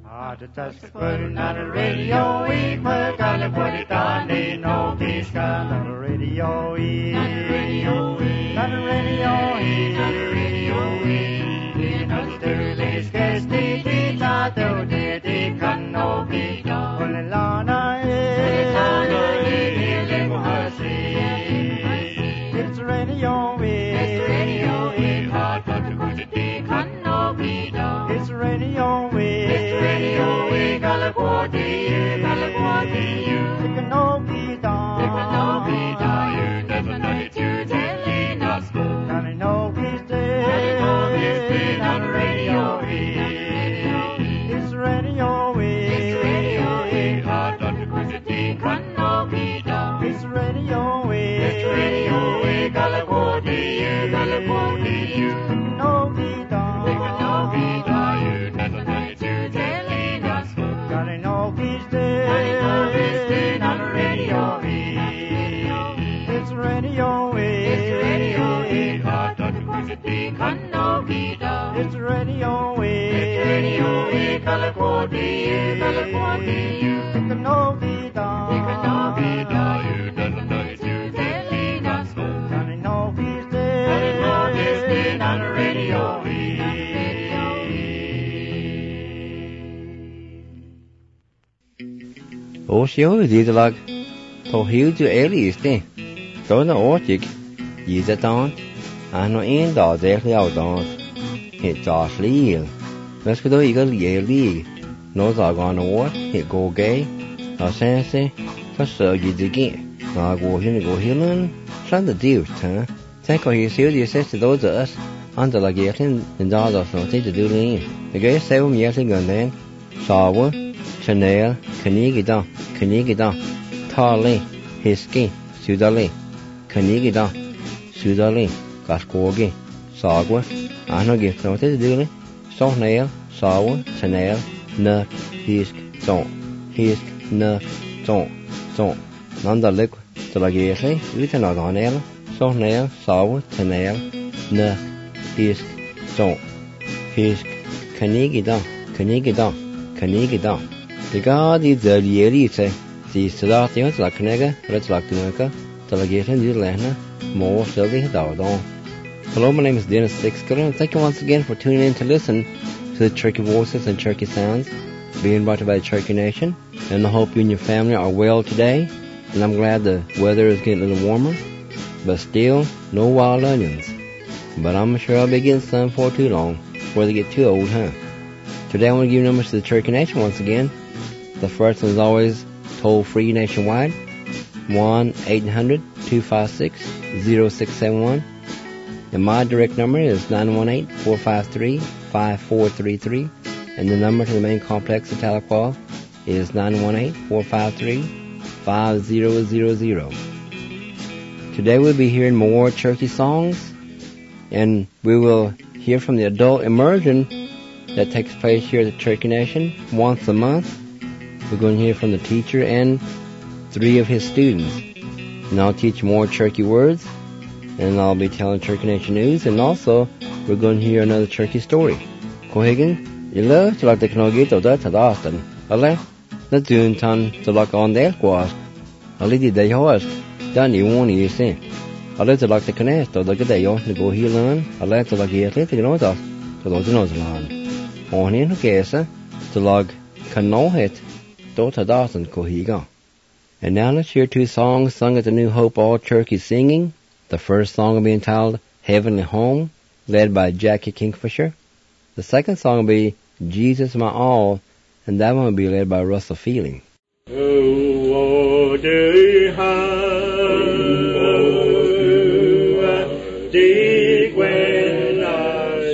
Just put on the radio, we put on the put it on the no peace gun on the radio, on the radio, on the radio, on the radio, in the sterling case, the tato, the can no be done. On the lana, it's radio, hard but to put it, the can no be done. It's radio, It's radio, California, California, it can no be done. It can no be done. You never know it's you, Delhi, not school. And I know he's dead. And I know he's dead on the radio. Osio didelag to huge eliste. Dona ortig, yizaton, and no end all exactly out on. Hit Josh Lee. Let's go eagle league. No dog on the war, hit go gay. No sense, for so you dig it. No go healing. Trying to do, huh? Take all his serious to those of us. Under the getting and dollars nothing to do. The gay 7 years ago then. Sawa, Chanel, Kanigida, Tarley, Hisky, Sudali, Kanigida, Sudali, Gascogi, Sagwa, I no gift nothing to do. So nail, Sawa, Chanel, Nuck, Hisk, Nuck, None the liquid to the gately, you cannot on nail, so nail, Sawa, Chanel, Nuck, Hisk, Kanigida. The god is the Yerite, the Sedations like Nega, Red like Nuka, Delegation, Lana, more Sylvie Dardon. Hello, my name is Dennis Sixker, and thank you once again for tuning in to listen to the Cherokee Voices and Cherokee Sounds being brought to you by the Cherokee Nation. And I hope you and your family are well today. And I'm glad the weather is getting a little warmer, but still no wild onions. But I'm sure I'll be getting some for too long, before they get too old, huh? Today I want to give you numbers to the Cherokee Nation once again. The first one is always toll-free nationwide, 1-800-256-0671. And my direct number is 918-453-5433. And the number to the main complex of Tahlequah is 918-453-5000. Today we'll be hearing more Cherokee songs, and we will hear from the adult immersion that takes place here at the Cherokee Nation once a month. We're going to hear from the teacher and 3 of his students. And I'll teach more Cherokee words, and I'll be telling Cherokee Nation news, and also we're going to hear another Cherokee story. Cohigan, you love to like the Knogito that at Austin. Ale, the Dune Ton to like on there was. Ale did they horse. Done you won't you see. Ale to like the Canes to look at the to go here learn. Ale to like here to know that. To those knows land. On in case to log can know it. Dota Dawson Cohiga. And now let's hear 2 songs sung at the New Hope All Cherokee Singing. The first song will be entitled Heavenly Home, led by Jackie Kingfisher. The second song will be Jesus My All, and that one will be led by Russell Feeling. Oh, do dig when I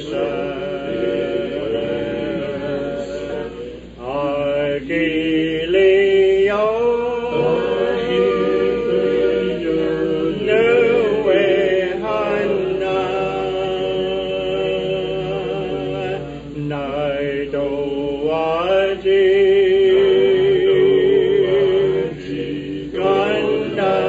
Ganda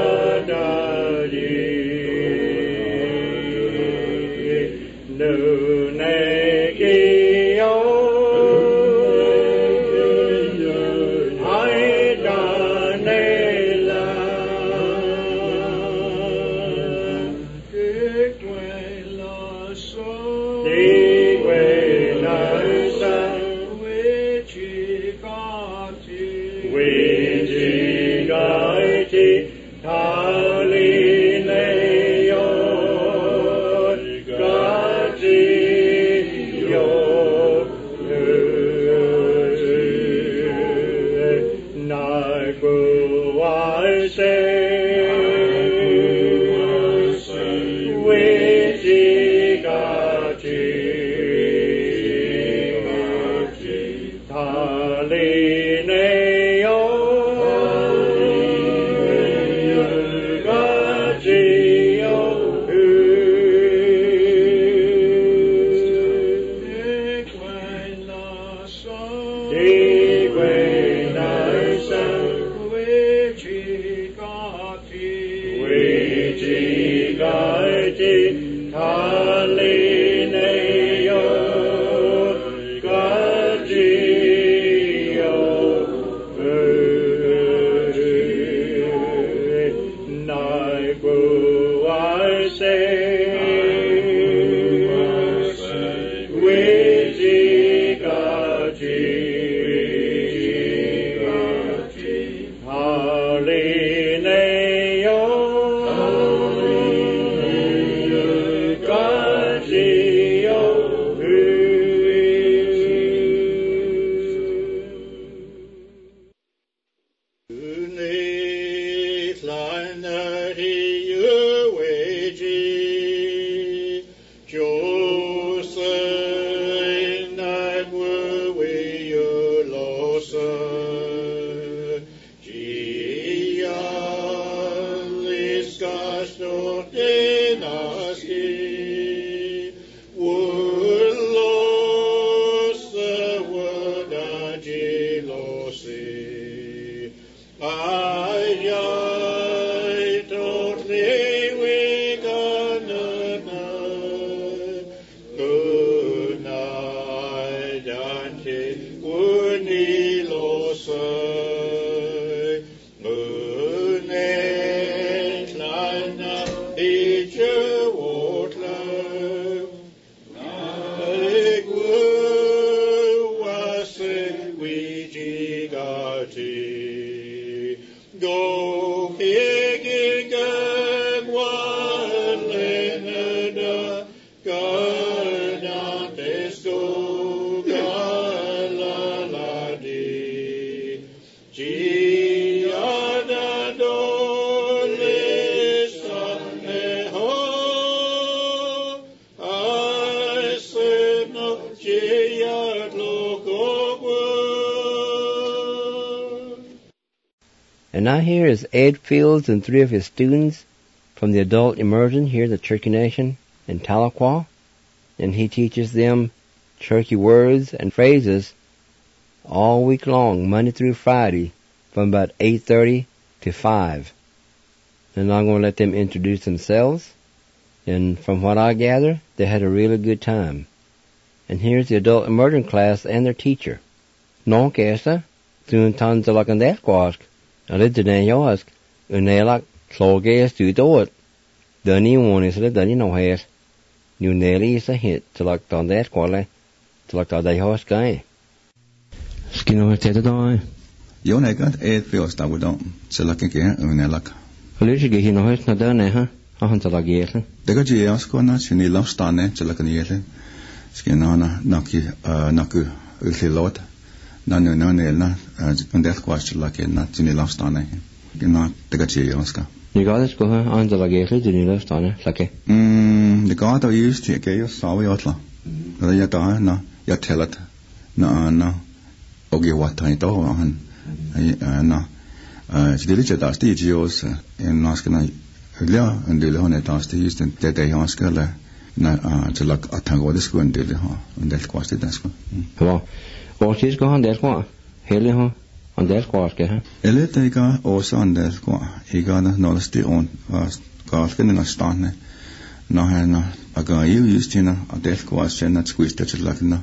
And now here is Ed Fields and 3 of his students from the adult immersion here at the Cherokee Nation in Tahlequah. And he teaches them Cherokee words and phrases all week long, Monday through Friday, from about 8:30 to 5. And I'm going to let them introduce themselves. And from what I gather, they had a really good time. And here's the adult immersion class and their teacher. Non kesa, tun tanzalak and that quask. A little yosk, unelak, slogas to do it. Dunny one is a dunny no has. You nearly is a hit to like on that quality, to like the horse guy. Skin over the die. You negat 8 feels that we don't select again, unelak. Alicia get no horse not done, huh? I hunt like yes. The good years gonna, she need love stane, to like an yelling. Skin on a naku, a lot. No, and that question like it, not in the last on it. You know, the good years. You got it, go on the like it, you left on it, like it. The god I used to get your sorry outlaw. You die, no, you tell it. No. Okay, what I do on. No. She did it as the Jews in Nascana. Yeah, and the Leone does the East and that they ask her. No, to like a tango the school and did it, and that was the desk. Well, she's gone that one. Haley, on that quask, huh? Electrica also on that one. He got a knowledge on Gaskin in a stone. No, a guy you used in a death question that squeezed that like no.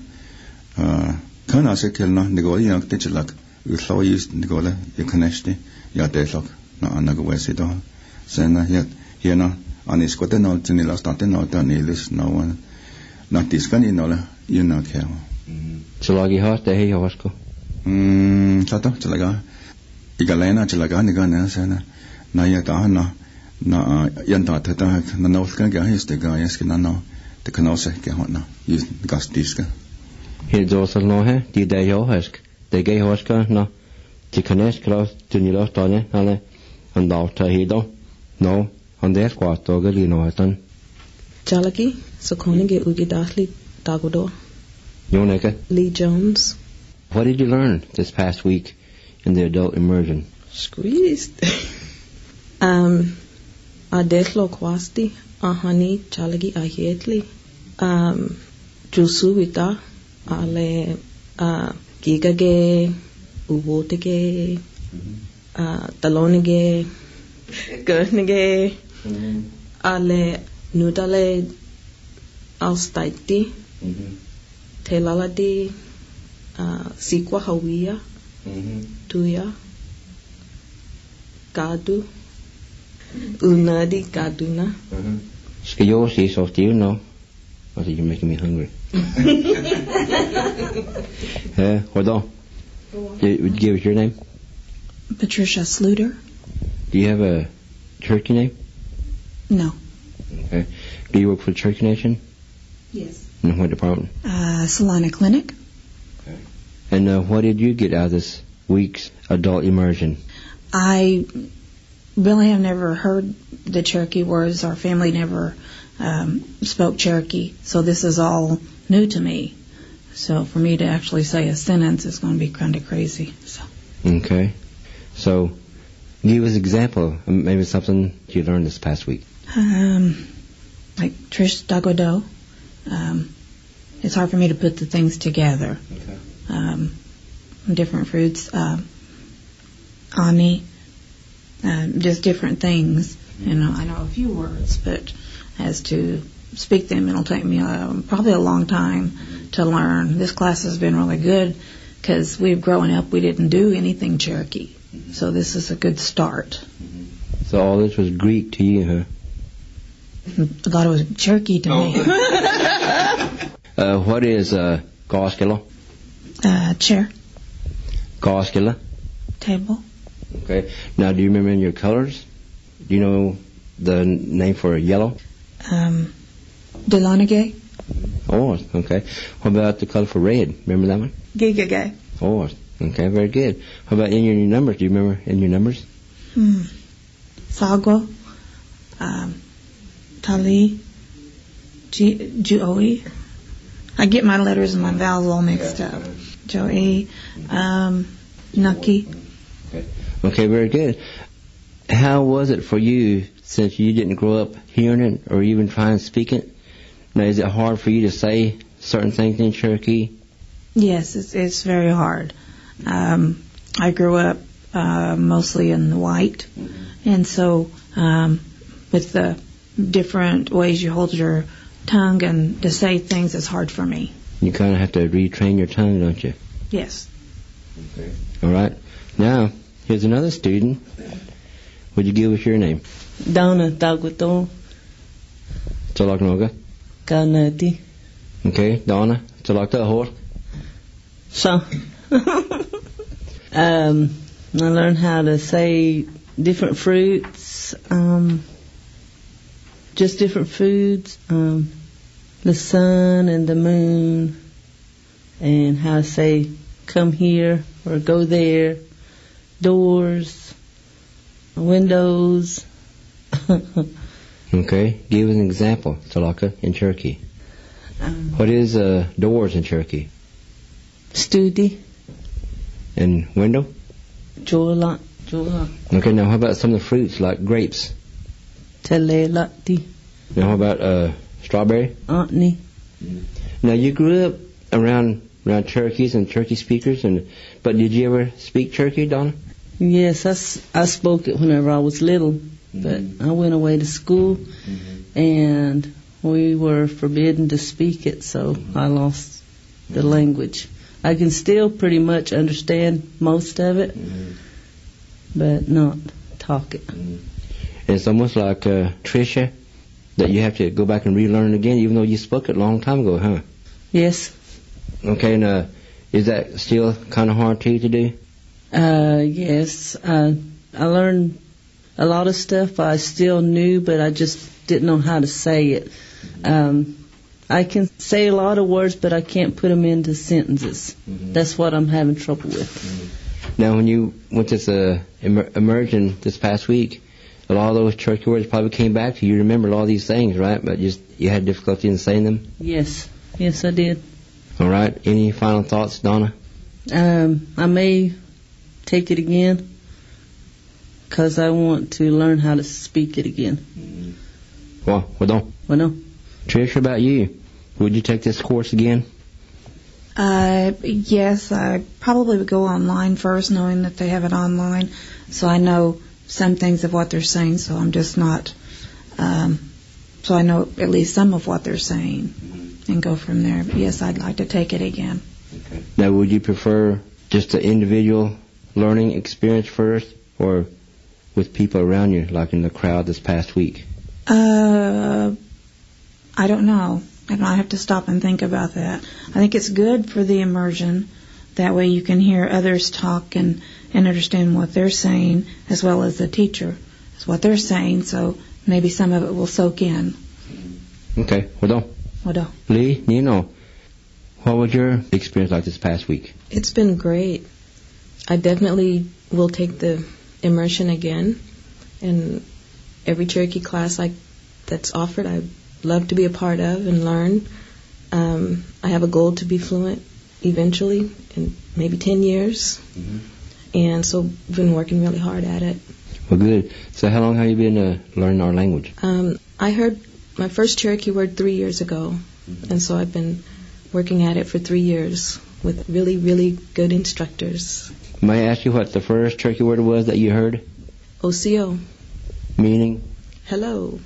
Can I say, Kilna, the goal young teacher like, you saw used the goal, you connect your deathlock, no, another way sit on. Send yet, here no, on his got a note in the last nothing, not on Elis, no one. not this can you know care. Chalagi hot the hey hosko. Chato chalaga. Igalena chalaga nigana sana. Na ya ta na yanta ta na no kan ga his the guy is na the canose ke hona. You gas diska. Here also no he the day hosk. The gay hoska no. The canes cross to ni los tone ale and out hido. No, on their quarto galino tan. Chalagi so konige ugi dathli dagodo. Yoneka. Lee Jones. What did you learn this past week in the adult immersion? Squeezed. Adetlo kwasti ahani chalagi ahietli. Jusuita ale gigage uwotige talonige gurnige ale nudale alstaiti telaladi sikwa hawia tuya gadu unadi gaduna. Skiyosi soft you know. What are you making me hungry? Hold on. Would you give us your name? Patricia Sluter. Do you have a Cherokee name? No. Okay. Do you work for the Cherokee Nation? Yes. In what department? Salina Clinic. Okay. And what did you get out of this week's adult immersion? I really have never heard the Cherokee words. Our family never spoke Cherokee, so this is all new to me. So for me to actually say a sentence is going to be kind of crazy. So. Okay. So give us an example, maybe something you learned this past week. Like Trish Dagodo. It's hard for me to put the things together. Okay. Different fruits. Ani. Just different things. You know, I know a few words, but as to speak them, it'll take me probably a long time to learn. This class has been really good because we've grown up, we didn't do anything Cherokee. So this is a good start. So all this was Greek to you, huh? I thought it was Cherokee to me. What is Goskilla? Chair. Goskilla? Table. Okay. Now, do you remember your colors? Do you know the name for yellow? Delonagay. Oh, okay. What about the color for red? Remember that one? Gigagay. Oh, okay, very good. How about in your numbers? Do you remember in your numbers? Sagwa. Tali. Joey. I get my letters and my vowels all mixed up. Joey. Nucky. Okay, very good. How was it for you since you didn't grow up hearing it or even trying to speak it? Now, is it hard for you to say certain things in Cherokee? Yes, it's very hard. I grew up mostly in the white, and so with the different ways you hold your tongue and to say things, it's hard for me. You kind of have to retrain your tongue, don't you? Yes. Okay. All right. Now, here's another student. Would you give us your name? Donna Daguto Chalaknoga. Kanati. Okay, Donna. Chalakta Hor. So, I learned how to say different fruits, just different foods, the sun and the moon, and how to say come here or go there, doors, windows. Okay, give an example, Talaka, in Cherokee. What is doors in Cherokee? Studi. And window? Jola. Okay, now how about some of the fruits like grapes? Telelati. Now how about strawberry? Antni. Now you grew up around Cherokees and Cherokee speakers, but did you ever speak Cherokee, Donna? Yes, I spoke it whenever I was little, but I went away to school, and we were forbidden to speak it, so I lost the language. I can still pretty much understand most of it, but not talk it. It's almost like Tricia that you have to go back and relearn again, even though you spoke it a long time ago, huh? Yes. Okay, and is that still kind of hard to do? Yes. I learned a lot of stuff I still knew, but I just didn't know how to say it. I can say a lot of words, but I can't put them into sentences. That's what I'm having trouble with. Now, when you went to this immersion this past week, a lot of those church words probably came back to you. You remembered all these things, right? But you had difficulty in saying them? Yes. Yes, I did. All right. Any final thoughts, Donna? I may take it again because I want to learn how to speak it again. Well done. Well, no. Trish, about you? Would you take this course again? Yes, I probably would go online first, knowing that they have it online, so I know some things of what they're saying, so I'm just not, so I know at least some of what they're saying, and go from there. But yes, I'd like to take it again. Okay. Now, would you prefer just an individual learning experience first, or with people around you, like in the crowd this past week? I don't know. I have to stop and think about that. I think it's good for the immersion. That way you can hear others talk and understand what they're saying, as well as the teacher is what they're saying, so maybe some of it will soak in. Okay. Well done. Lee, what was your experience like this past week? It's been great. I definitely will take the immersion again, and every Cherokee class that's offered, I'd love to be a part of and learn. I have a goal to be fluent eventually, in maybe 10 years, and so I've been working really hard at it. Well, good. So how long have you been learning our language? I heard my first Cherokee word 3 years ago, and so I've been working at it for 3 years with really, really good instructors. May I ask you what the first Cherokee word was that you heard? OCO. Meaning? Hello.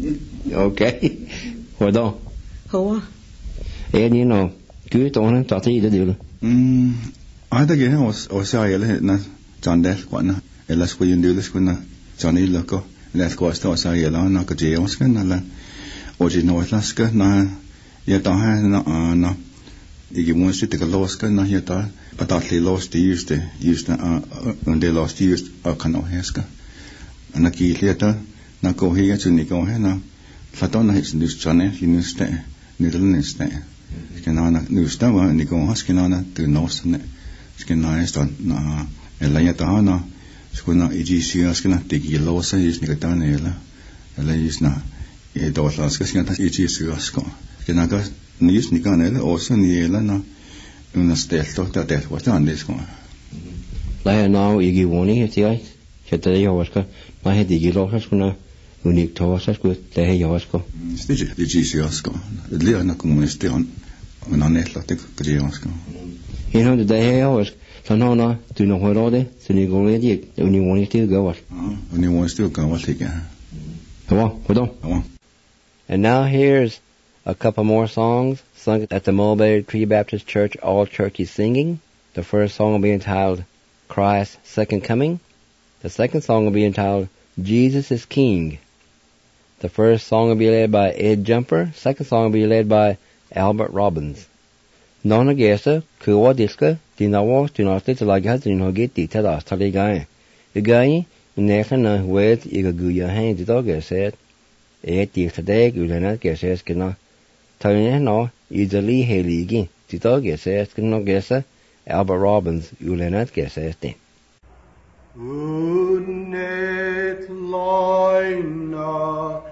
Okay. Well done. Hoa. And cứ tụi nó tỏ thấy được. I think it was na John Death one elas ko yun dilas ko na Johnny Loco let ko sta sa yela na ko je was na la oji no las ka na ya ta ha na igi mo sit ka los ka na ya ta patatli los used na on the last used kan o heska na ki leta na ko hi ya chuni ko he na faton na his news channel news ne skenana nusta wa ni ko skenana tu nosne skenana sta na elaya ta na skuna EGC skena tiki losa is ni ka ta ne la is na e do la skena EGC sko skena ka ni is ni ka ne la osa ni la na una stelto ta del wa ta ne sko la na igi woni ti ai cheta yo waska ma he digi losa skuna unik to wasa sku te he yo wasko stije EGC sko le na como este on una netla te krijosko the day hours so no do no horode so ni go ready when you want to go when you want to go what again hold on. And now here's a couple more songs sung at the Mulberry Tree Baptist Church All Cherokee Singing. The first song will be entitled Christ's Second Coming. The second song will be entitled Jesus is King. The first song will be led by Ed Jumper. Second song will be led by Albert Robbins. Nona gesa kuwa diska dinawa tunarte talaga dinhoge tita das taligae. Igayi nekana wet igaguya hain ditoge said tita deg ulena gesa skina tane no easily heligi ditoge said skina gesa Albert Robbins ulena gesa ste. Unnet loina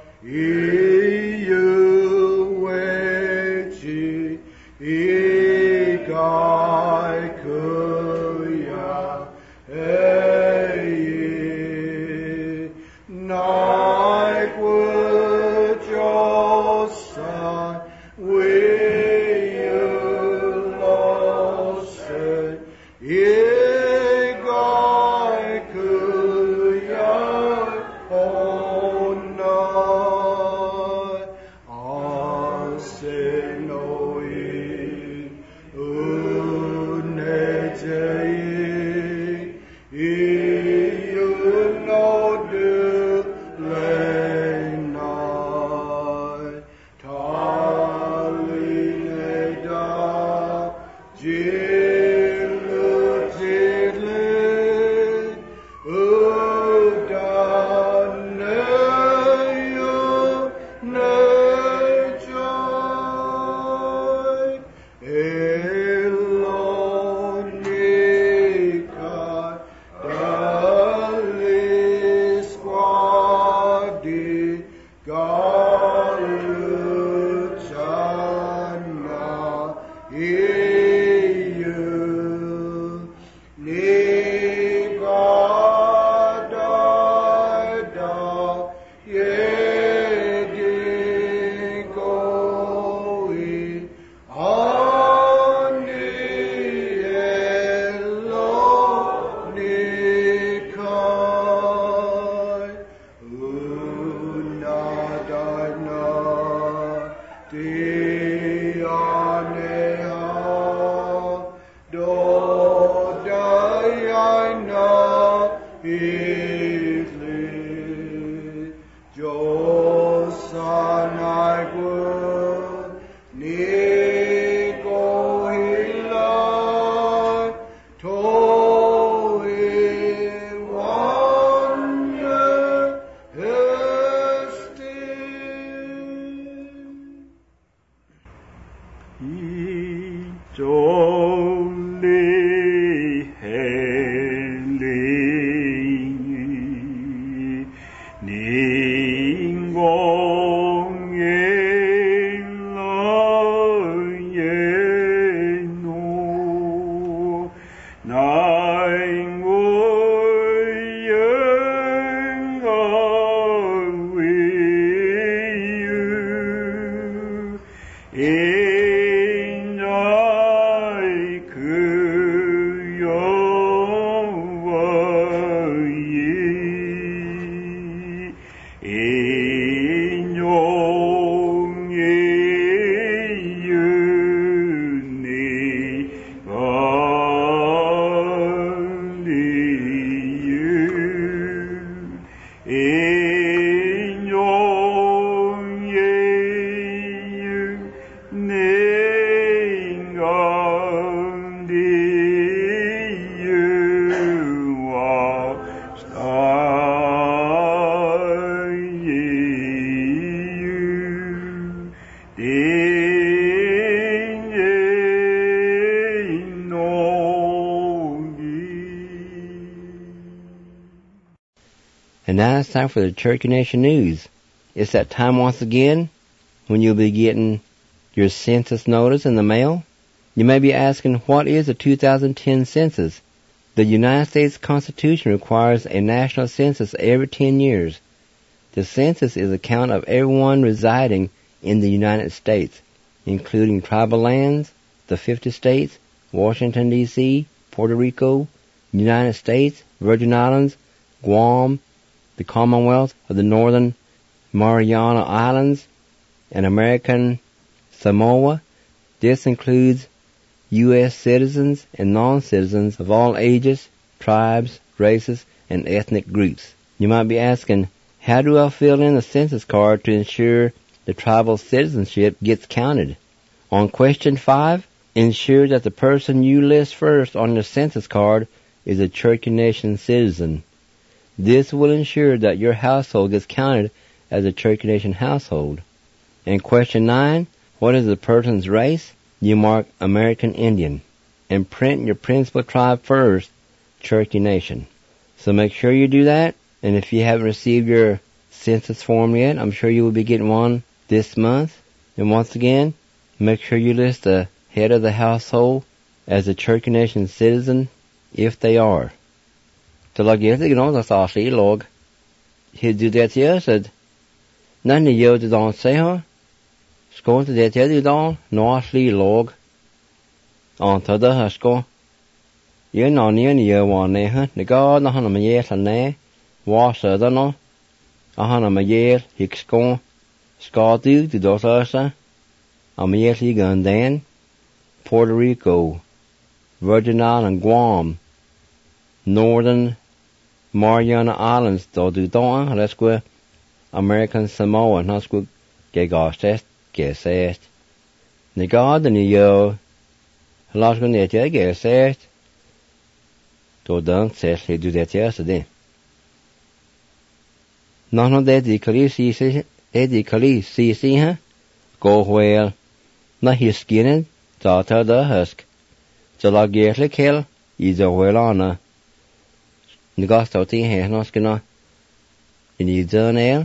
And now it's time for the Cherokee Nation News. It's that time once again when you'll be getting your census notice in the mail. You may be asking, what is the 2010 census? The United States Constitution requires a national census every 10 years. The census is a count of everyone residing in the United States, including tribal lands, the 50 states, Washington, D.C., Puerto Rico, United States, Virgin Islands, Guam, the Commonwealth of the Northern Mariana Islands, and American Samoa. This includes U.S. citizens and non-citizens of all ages, tribes, races, and ethnic groups. You might be asking, how do I fill in a census card to ensure the tribal citizenship gets counted? On question 5, ensure that the person you list first on the census card is a Cherokee Nation citizen. This will ensure that your household gets counted as a Cherokee Nation household. And question 9, what is the person's race? You mark American Indian. And print your principal tribe first, Cherokee Nation. So make sure you do that. And if you haven't received your census form yet, I'm sure you will be getting one this month. And once again, make sure you list the head of the household as a Cherokee Nation citizen if they are. Så lag jeg ikke noe som sa seg låg. Har du det til så når du gjør det da seg her, skal du det til da, nå slik låg. Antar det her skal. Jeg nå nye gjør vannet her, det går når han har med gjør seg ned, hva så det nå, og han har med gjør, ikke skal du da så seg, og med gjør seg en den, Puerto Rico, Virgin Islands, Guam, Northern Mariana Islands, då du då, det skulle American Samoa, han skulle get sest. Ni garden ni gör, han skulle inte get sest. Då den ses du det gör så det. Någon det de kallis si här, gå väl, när hiskinen, ta det husk. Så lag gertlig hel, I det väl ana. Ni gast av ting här, nå ska nå, I dön el,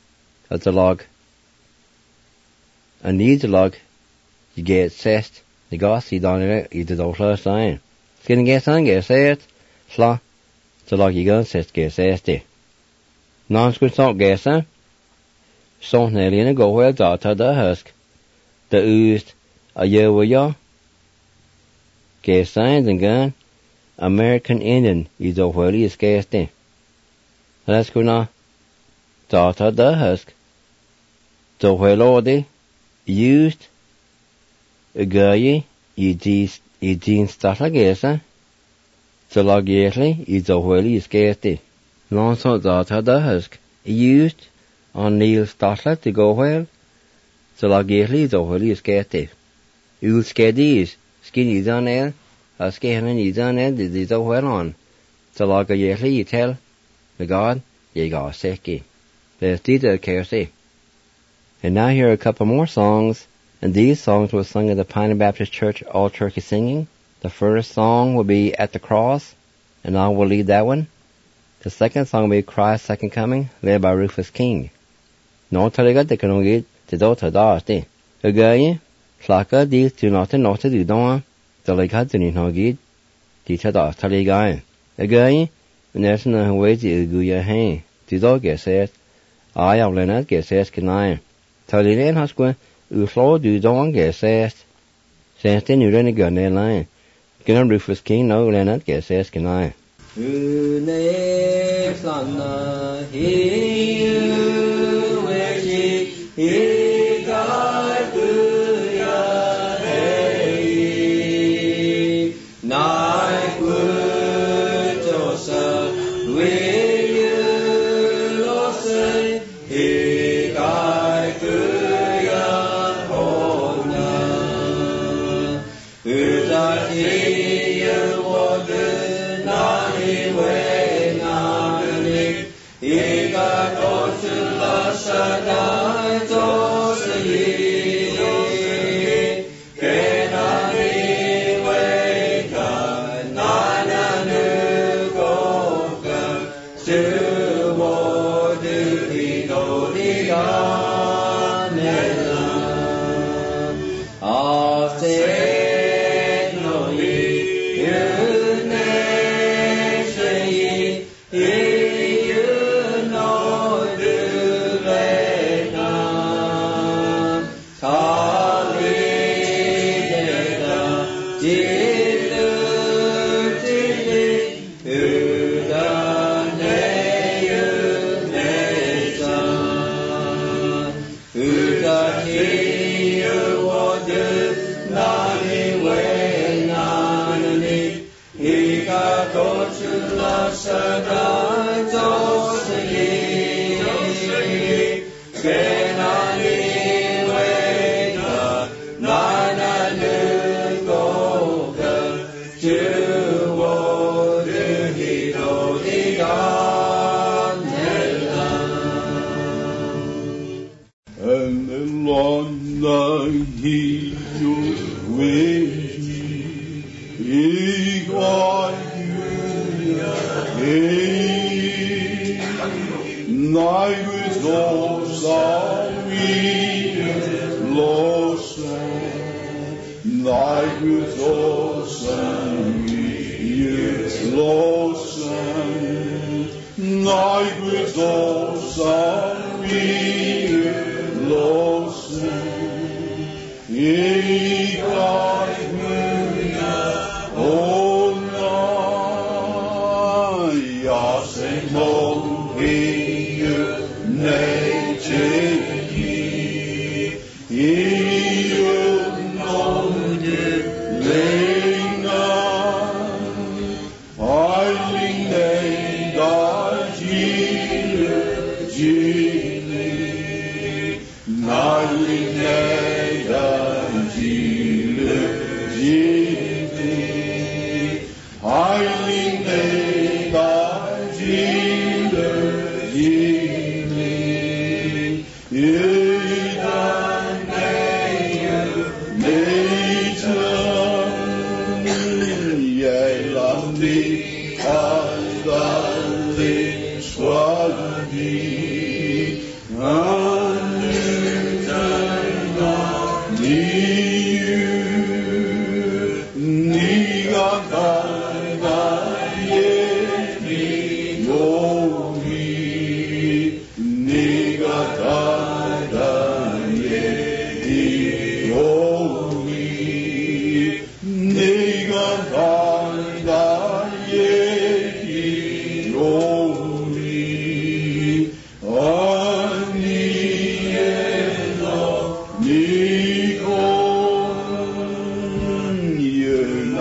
att det lag, a need lag, you get sest, the goss I done I did all last time. Skin get on get say it. Sla. So like you gun says get say non-squid salt gas, huh? Salt nearly in a go where daughter the husk. The oozed a year with ya. Gas signs and gun. American Indian is a wholly is gas day. Let's go now. Daughter the husk. The whelody used a guy I jean stuff like gas, huh? So like yearly is a wholly is gas day. Long so daughter the husk used on Neil Stotler to go well. So like yearly is a wholly is gas day. You'll scare these. Skinny on there. A scanning is on there. This is a well on. So like a yearly you tell the God, you got sicky. There's detail care see. And now here are a couple more songs. And these songs were sung at the Pioneer Baptist Church All Turkey Singing. The first song will be At the Cross, and I will lead that one. The second song will be Christ's Second Coming, led by Rufus King. No talaga de kanongit te do ta da sti. Agaye, slaka di tu not du don. Talaga tu ni no git. Di ta da talaga. Agaye, there's no way to go your hand. Tu do get said. I have learned get says kenai. Talilen hasque, floor du don get says. Since then you really got that line. Gun Rufus King no learned get says kenai.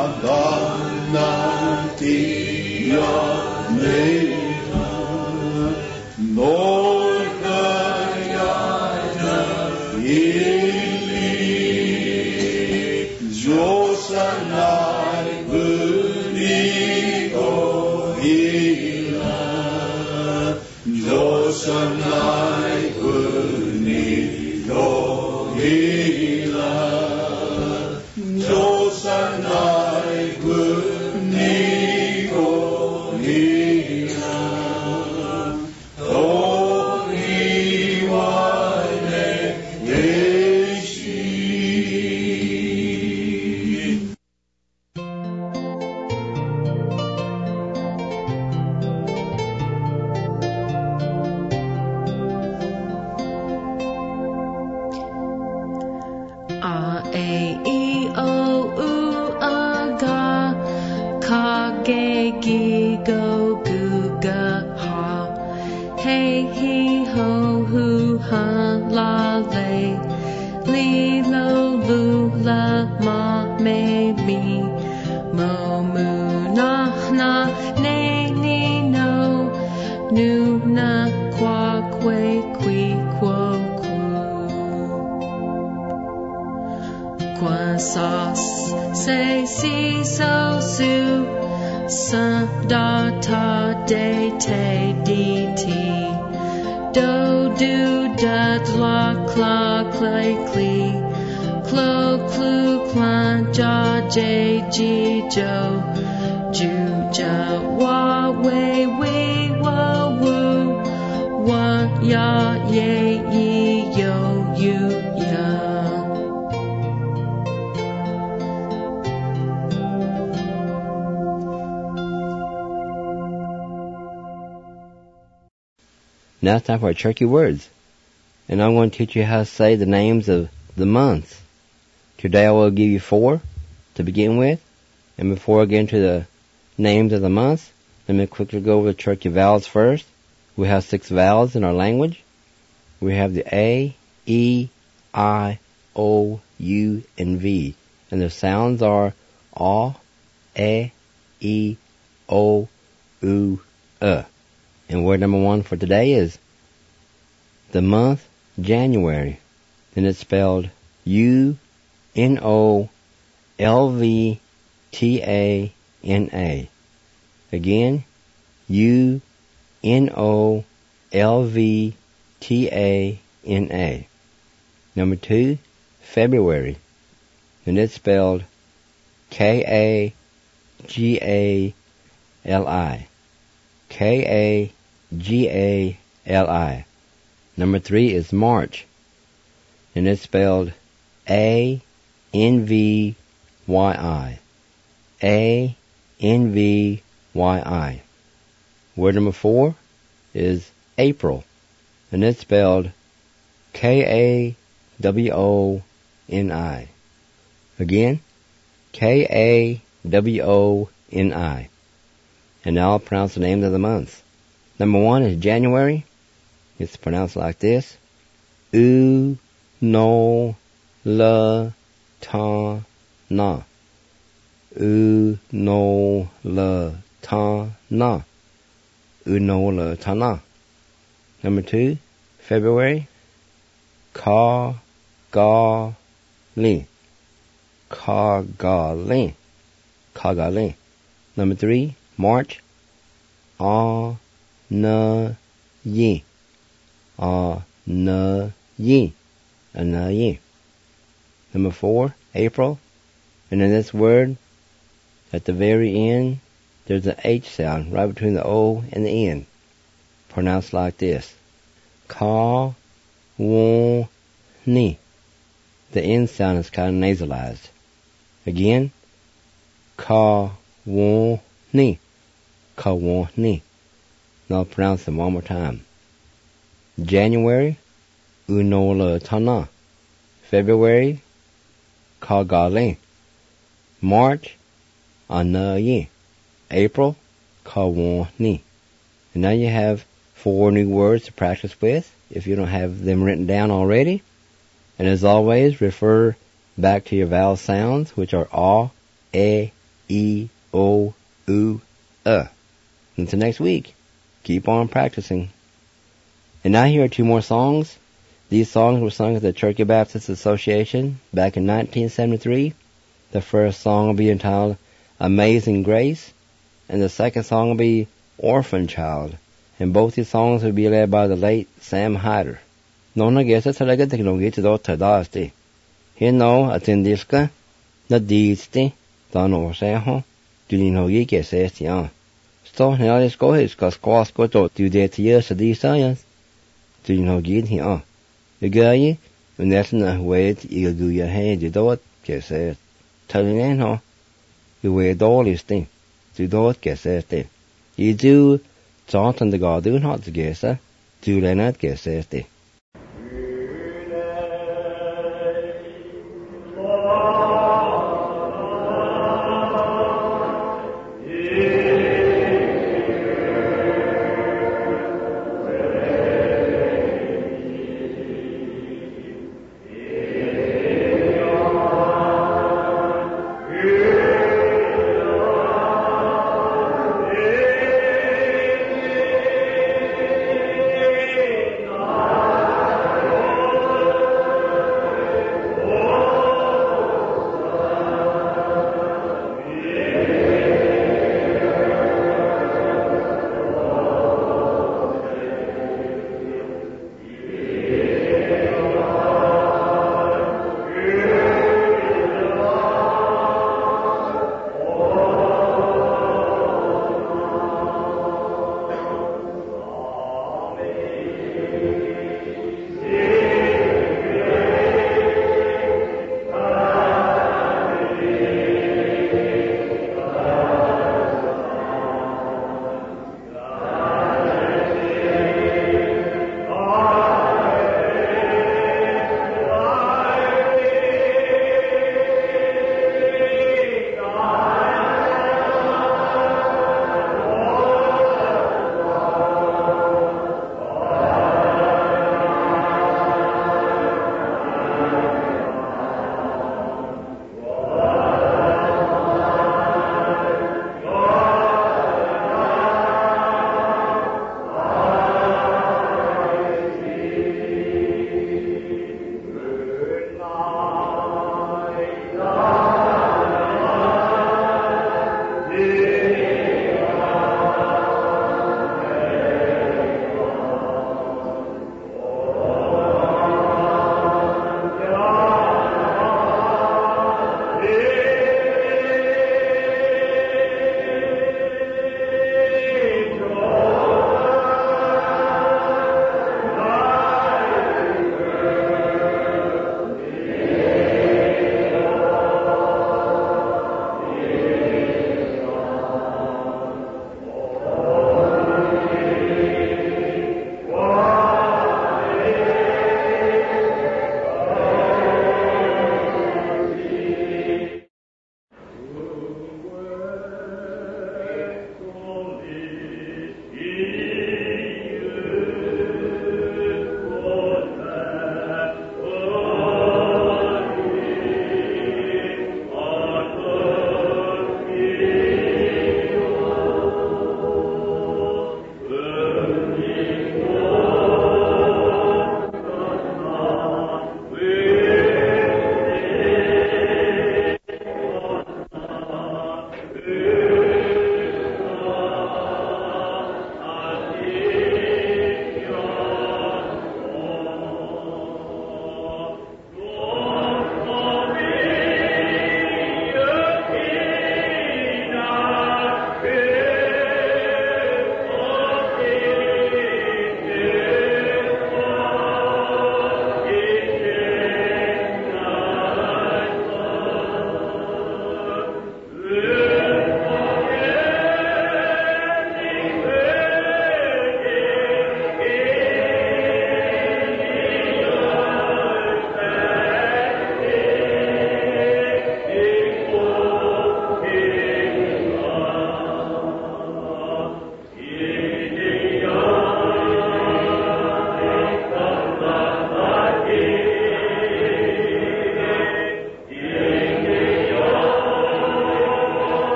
Now it's time for our Cherokee words. And I'm going to teach you how to say the names of the months. Today I will give you 4 to begin with. And before I get into the names of the months, let me quickly go over the Cherokee vowels first. We have 6 vowels in our language. We have the A, E, I, O, U, and V. And the sounds are A, E, O, U, And word number 1 for today is the month January. And it's spelled U-N-O-L-V-T-A-N-A. Again, U-N-O-L-V-T-A-N-A. Number 2, February. And it's spelled K-A-G-A-L-I. K-A-G-A-L-I. Number 3 is March. And it's spelled A-N-V-Y-I. A-N-V-Y-I. Word number 4 is April. And it's spelled K-A-W-O-N-I. Again, K-A-W-O-N-I. And now I'll pronounce the names of the months. Number 1 is January. It's pronounced like this. U-no-la-ta-na. U-no-la-ta-na. U-no-la-ta-na. Number 2, February. Ka-ga-li. Ka-ga-li. Ka-ga-li. Number 3, March. A-na-yi. A-na-yi. A-na-yi. Number 4, April. And in this word, at the very end, there's an H sound right between the O and the N. Pronounced like this. Ka-wo-ni. The N sound is kind of nasalized. Again, ka-wo-ni. Ka-wo-ni. Now I'll pronounce them one more time. January, U-no-la-ta-na. February, Ka-ga-li. March, A-na-yi. April, Ka-wo-ni. And now you have 4 new words to practice with, if you don't have them written down already. And as always, refer back to your vowel sounds, which are A, E, Until next week, keep on practicing. And now here are two more songs. These songs were sung at the Cherokee Baptist Association back in 1973. The first song will be entitled Amazing Grace, and the second song will be Orphan Child. And both these songs will be led by the late Sam Hyder. Nona gesa talaga teknologi to do tadasti. Here no atindiska na disti dano seho dilinogi gesestian. Sto nealis kohis kas kwasko to du det years of these science. Dilinogi here. The guy unetten a wait igaguya he di dot geset. Telling no you wear dålisti du dot gesesti. You do Sånt the God do not gesa, do Leonard gesesti. Oh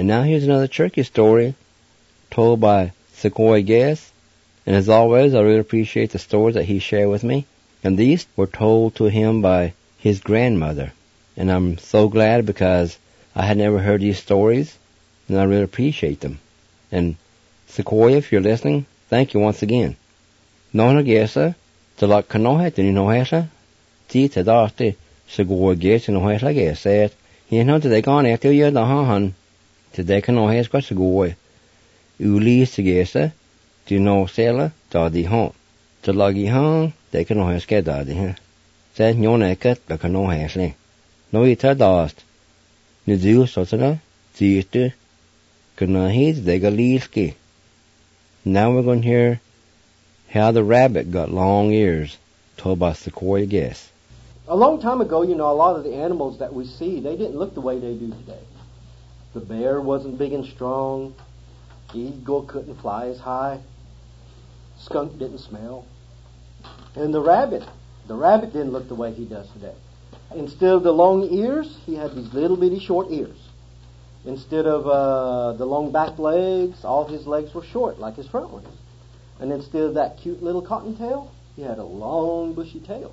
now here's another turkey story told by Sequoia Guest. And as always, I really appreciate the stories that he shared with me. And these were told to him by his grandmother. And I'm so glad because I had never heard these stories, and I really appreciate them. And Sequoia, if you're listening, thank you once again. Nona Gesa, the lot Kanohet in Nohesa, Tita Dasti, Sequoia Gesa Nohesa Gesa, he know that they gone after you the Han, today Kanohes got Sequoia. Uli Segesa, do you know Sela, Daddy Hon. The Loggy Han, they can Nohes get Daddy, huh? Said Nonekat, the Kanohes, no ita dast. Nizu Sotana, Zita, Kanahis, they Galilski. Now we're going to hear how the rabbit got long ears, told by Sequoia Guest. A long time ago, a lot of the animals that we see, they didn't look the way they do today. The bear wasn't big and strong. The eagle couldn't fly as high. Skunk didn't smell. And the rabbit didn't look the way he does today. Instead of the long ears, he had these little bitty short ears. Instead of the long back legs, all his legs were short, like his front ones. And instead of that cute little cottontail, he had a long bushy tail.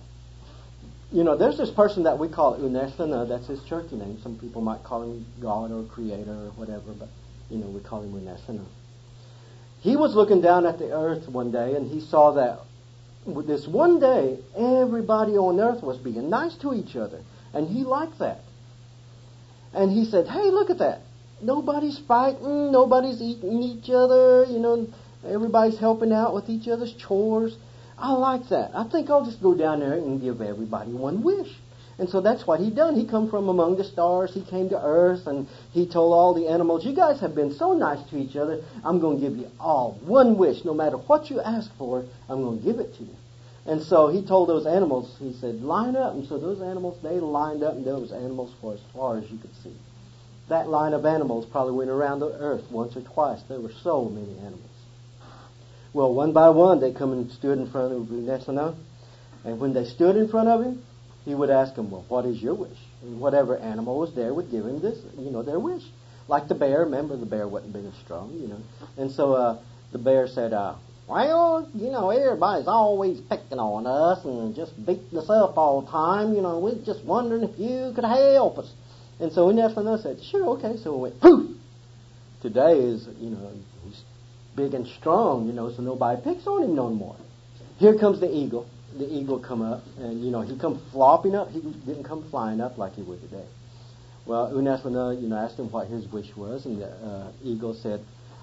There's this person that we call Uneslana, that's his Cherokee name. Some people might call him God or Creator or whatever, but, we call him Uneslana. He was looking down at the earth one day, and he saw that this one day, everybody on earth was being nice to each other. And he liked that. And he said, hey, look at that. Nobody's fighting, nobody's eating each other, everybody's helping out with each other's chores. I like that. I think I'll just go down there and give everybody one wish. And so that's what he done. He come from among the stars. He came to earth, and he told all the animals, you guys have been so nice to each other, I'm going to give you all one wish. No matter what you ask for, I'm going to give it to you. And so he told those animals, he said, line up. And so those animals, they lined up, and there was animals for as far as you could see. That line of animals probably went around the earth once or twice. There were so many animals. Well, one by one, they come and stood in front of Uneslana. And when they stood in front of him, he would ask them, well, what is your wish? And whatever animal was there would give him this, their wish. Like the bear. Remember, the bear wasn't big and strong, And so the bear said, well, everybody's always picking on us and just beating us up all the time. We're just wondering if you could help us. And so Uneslana said, sure, okay. So we went, poof! Today is, he's big and strong, so nobody picks on him no more. Here comes the eagle. The eagle come up, and, he come flopping up. He didn't come flying up like he would today. Well, Uneslana, asked him what his wish was, and the eagle said,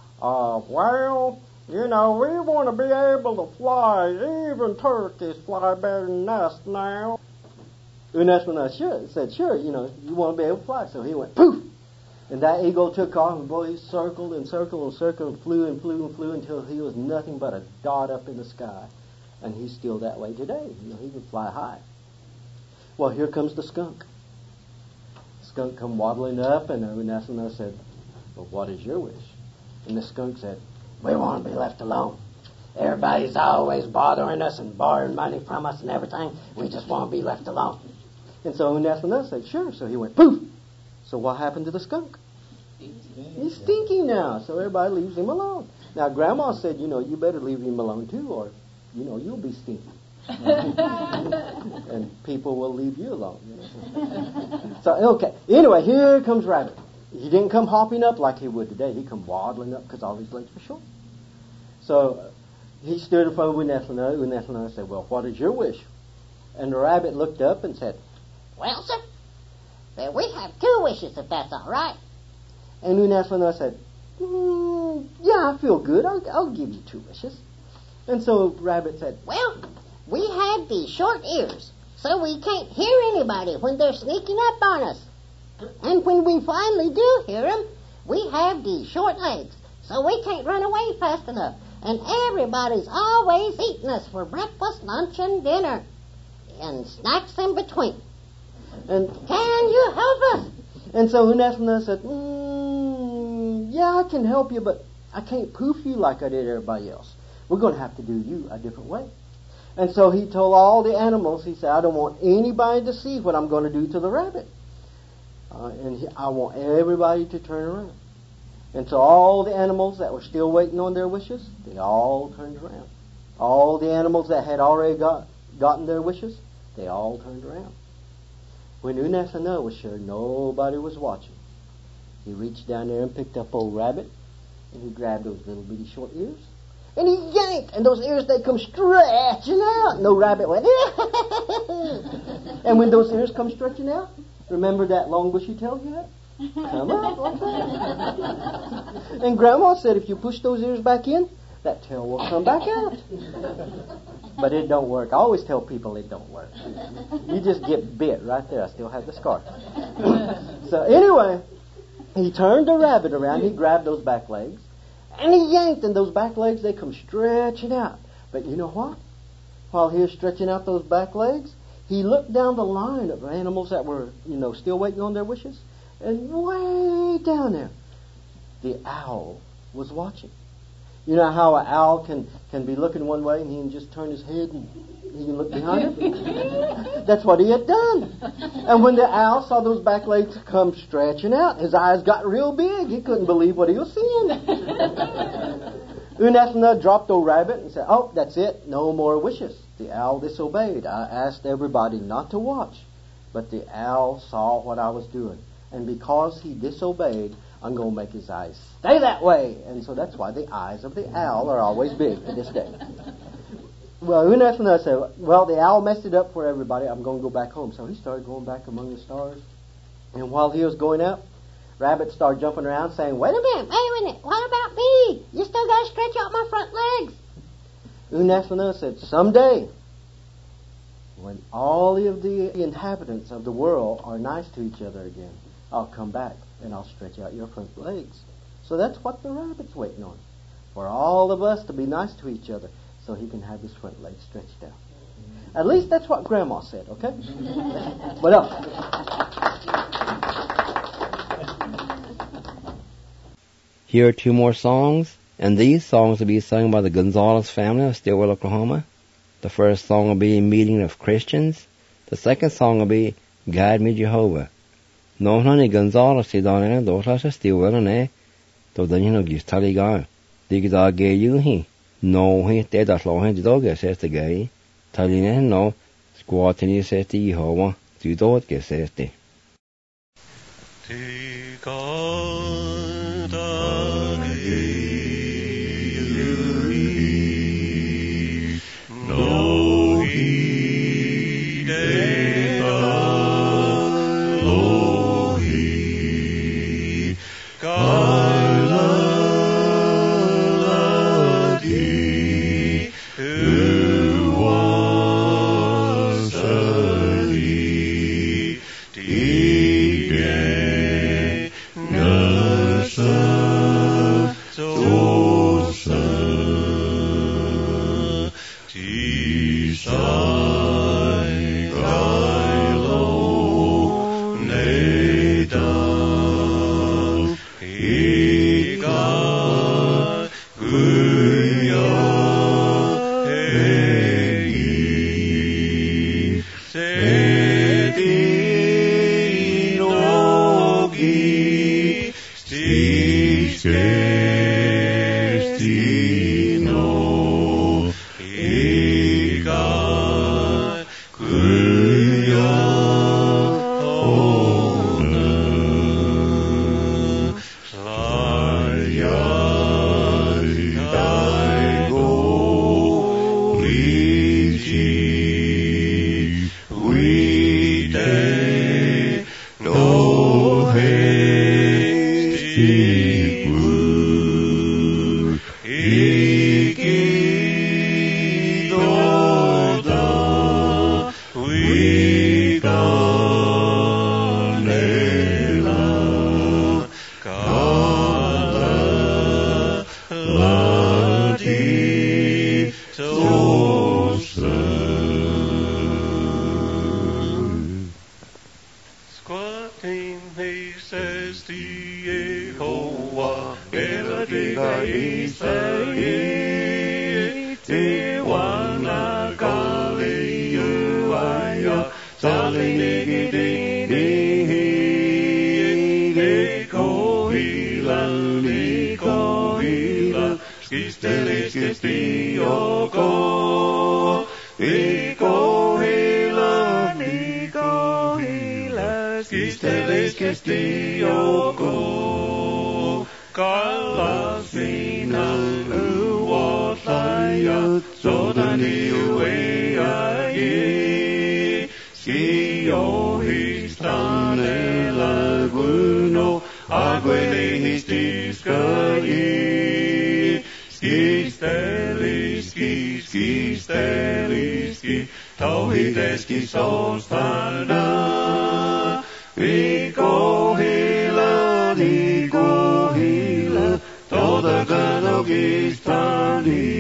well, we want to be able to fly. Even turkeys fly better than us now. Uneslana said, sure, you want to be able to fly. So he went, poof! And that eagle took off, and boy, he circled and circled and circled and flew and flew and flew until he was nothing but a dot up in the sky. And he's still that way today. He can fly high. Well, here comes the skunk. The skunk come waddling up, and Uneslana said, well, what is your wish? And the skunk said, we want to be left alone. Everybody's always bothering us and borrowing money from us and everything. We just want to be left alone. And so Uneslana said, sure. So he went, poof! So what happened to the skunk? He's stinky now, so everybody leaves him alone. Now, Grandma said, you better leave him alone too, or, you'll be stinky. And people will leave you alone. So, okay. Anyway, here comes Rabbit. He didn't come hopping up like he would today. He come waddling up because all his legs were short. So he stood in front of Uneslana. Uneslana said, well, what is your wish? And the rabbit looked up and said, well, sir, we have 2 wishes, if that's all right. And Uneslana said, yeah, I feel good. I'll give you 2 wishes. And so Rabbit said, well, we have these short ears, so we can't hear anybody when they're sneaking up on us. And when we finally do hear them, we have these short legs, so we can't run away fast enough. And everybody's always eating us for breakfast, lunch, and dinner, and snacks in between. And can you help us? And so Uneslana said, yeah, I can help you, but I can't poof you like I did everybody else. We're going to have to do you a different way. And so he told all the animals, he said, I don't want anybody to see what I'm going to do to the rabbit. I want everybody to turn around. And so all the animals that were still waiting on their wishes, they all turned around. All the animals that had already gotten their wishes, they all turned around. When Unethanah was sure nobody was watching, he reached down there and picked up old Rabbit, and he grabbed those little bitty short ears, and he yanked, and those ears, they come stretching out, and the rabbit went, and when those ears come stretching out, remember that long bushy tail you had? Come out like that. And Grandma said if you push those ears back in, that tail will come back out. But it don't work. I always tell people it don't work. You just get bit right there. I still have the scar. So anyway, he turned the rabbit around. He grabbed those back legs, and he yanked, and those back legs, they come stretching out. But you know what? While he was stretching out those back legs, he looked down the line of animals that were, still waiting on their wishes. And way down there, the owl was watching. You know how an owl can be looking one way and he can just turn his head and he can look behind him? That's what he had done. And when the owl saw those back legs come stretching out, his eyes got real big. He couldn't believe what he was seeing. Unethanah dropped the rabbit and said, "Oh, that's it. No more wishes." The owl disobeyed. I asked everybody not to watch, but the owl saw what I was doing. And because he disobeyed, I'm going to make his eyes stay that way. And so that's why the eyes of the owl are always big to this day. Well, Unethanah said, well, the owl messed it up for everybody. I'm going to go back home. So he started going back among the stars. And while he was going up, Rabbit started jumping around saying, wait a minute. What about me? You still got to stretch out my front legs. Unethanah said, someday, when all of the inhabitants of the world are nice to each other again, I'll come back and I'll stretch out your front legs. So that's what the rabbit's waiting on. For all of us to be nice to each other so he can have his front legs stretched out. At least that's what Grandma said, okay? What else? Here are two more songs, and these songs will be sung by the Gonzalez family of Stillwell, Oklahoma. The first song will be Meeting of Christians. The second song will be Guide Me, Jehovah. Nohnani Gonzalez si dāna dōtā sa Stillwell nē, tō dañi no gis tali gā. Dīgi dā gē yu hi, no hi te da slo hi dō gē sēste gāi. Tali nē no, squatini sēste Jehovah, tū dōt gē sēste. Sali Skistelis kestioko, kallasina uotlajat, sodani ueaji. Skiohistan elävuno, aguelihistiskaji. Skisteliski, tauhideski sostana. Nikohila, toda ganogistani.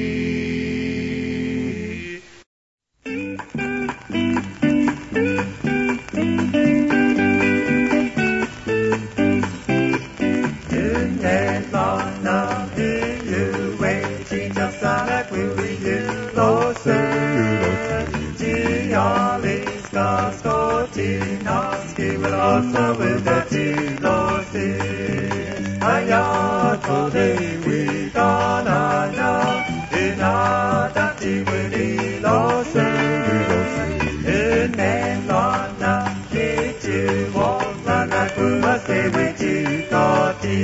Yunelana, Iuwe, Chijasana, Kwiliu, Lose, Gialiska, Skotinaski, Vilasa, Vidatilosi, Ayatole, Wiganana, Inadati, Vidilose, Inelana, Kitu, Wallana, Kuase, Wichikati.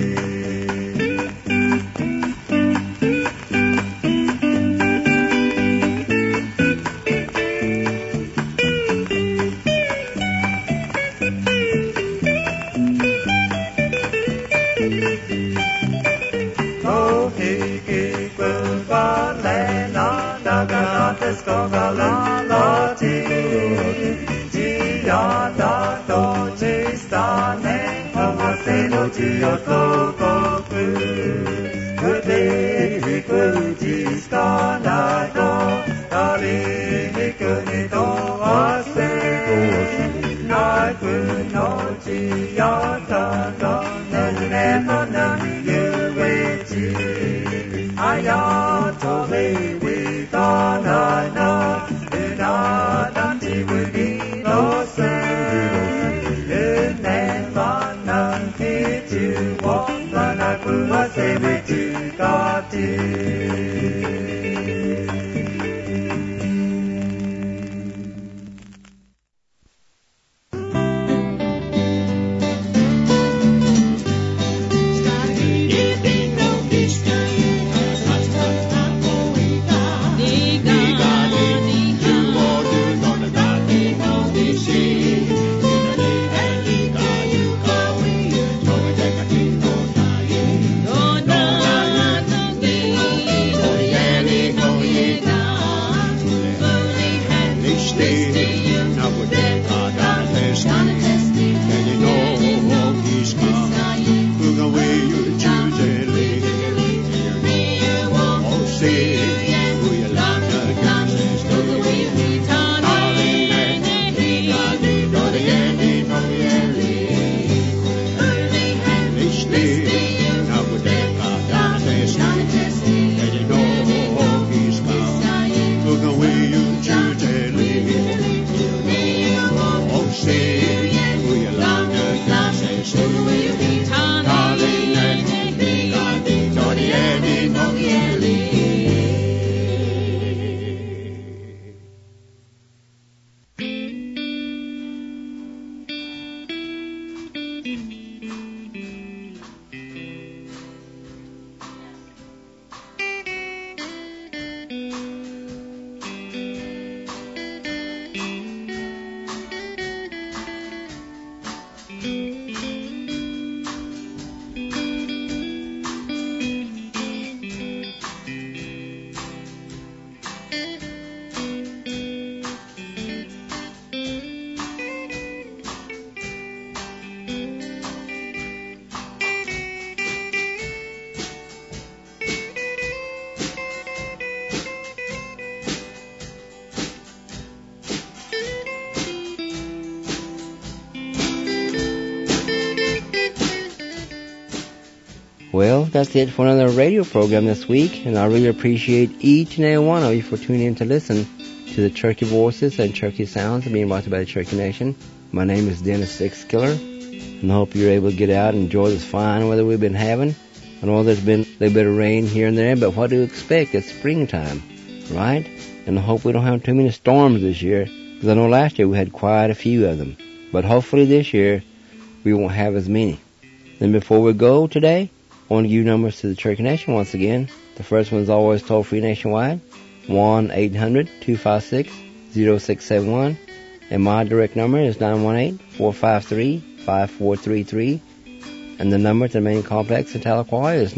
Well, that's it for another radio program this week, and I really appreciate each and every one of you for tuning in to listen to the Cherokee Voices and Cherokee Sounds being brought to you by the Cherokee Nation. My name is Dennis Sixkiller, and I hope you're able to get out and enjoy this fine weather we've been having. I know there's been a little bit of rain here and there, but what do you expect? It's springtime. right? And I hope we don't have too many storms this year, because I know last year we had quite a few of them. But hopefully this year we won't have as many. Then before we go today, I want to give you numbers to the Cherokee Nation once again. The first one is always toll-free nationwide, 1-800-256-0671. And my direct number is 918-453-5433. And the number to the main complex in Tahlequah is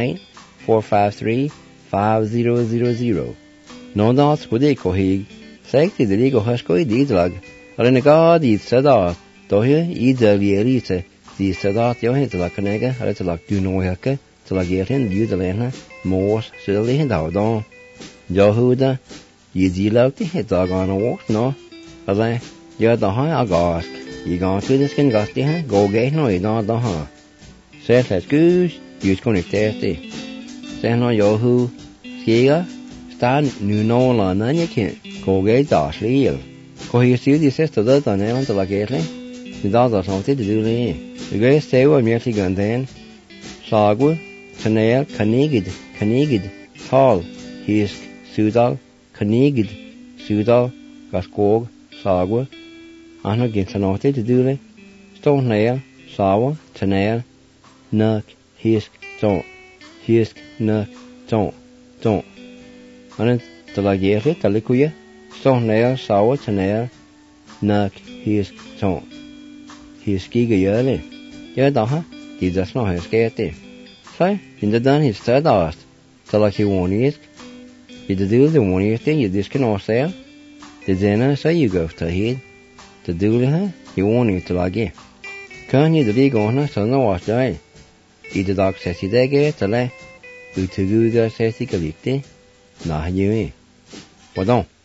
918-453-5000. No das kudi kohig, sekti de ligo haskoi didlag. Alenega di sadat, dohe idel yerite, di sadat yohe to la kanega, to la dunoyaka, to la getin, yudelena, mors, silly and dawdon. Johuda, yidilauti, hit dog on a walk, no? Ale, you're the high agask. You gone through the skin gusty, go get no, you don't the huh. Set let's goose, use connect thirsty. Say no yohu, skiga, stand new no la none you can't. Go get dash leal. Go here see the sister that on element like gately. The dogs are something to do lee. The great stay with me gun then. Sagwa, Chanel, Kanigid, Tall, Hisk, Sudal, Kanigid, Sudal, Gaskog, Sagwa. I'm not getting something to do lee. Stone nail, Sawa, Chanel, Nuck, Hisk, don't. Hisk, Nuck, don't. And the like gately, Talikuya. Stone nail, Sawa, Chanel, Nuck, Hisk, don't. Hisk, Giga Yurley. Yeah, huh? He does not have scared. So, in the done his third asked, so like you won't eat. You do the one year thing, you just can all sell. The dinner, so you go to head. The do her, you won't eat to like you. Can't you the big owner, so no wash die. Either dog says he there get to lay. You to do the says he can eat. Nah, you ain't. Well, don't.